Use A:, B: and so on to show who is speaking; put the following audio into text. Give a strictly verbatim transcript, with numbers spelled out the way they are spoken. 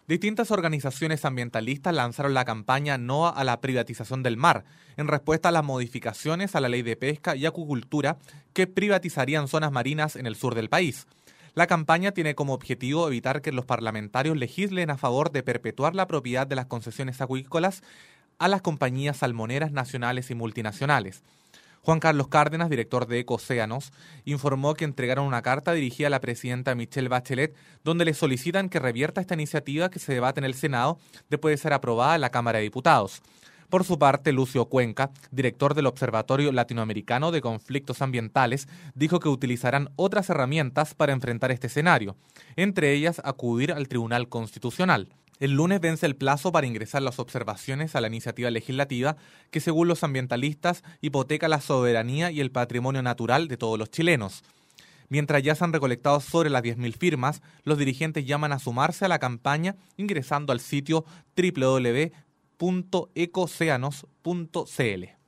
A: Distintas organizaciones ambientalistas lanzaron la campaña No a la privatización del mar, en respuesta a las modificaciones a la ley de pesca y acuicultura que privatizarían zonas marinas en el sur del país. La campaña tiene como objetivo evitar que los parlamentarios legislen a favor de perpetuar la propiedad de las concesiones acuícolas a las compañías salmoneras nacionales y multinacionales. Juan Carlos Cárdenas, director de Ecocéanos, informó que entregaron una carta dirigida a la presidenta Michelle Bachelet, donde le solicitan que revierta esta iniciativa que se debate en el Senado después de ser aprobada en la Cámara de Diputados. Por su parte, Lucio Cuenca, director del Observatorio Latinoamericano de Conflictos Ambientales, dijo que utilizarán otras herramientas para enfrentar este escenario, entre ellas acudir al Tribunal Constitucional. El lunes vence el plazo para ingresar las observaciones a la iniciativa legislativa que, según los ambientalistas, hipoteca la soberanía y el patrimonio natural de todos los chilenos. Mientras ya se han recolectado sobre las diez mil firmas, los dirigentes llaman a sumarse a la campaña ingresando al sitio doble u doble u doble u punto ecocéanos punto c l.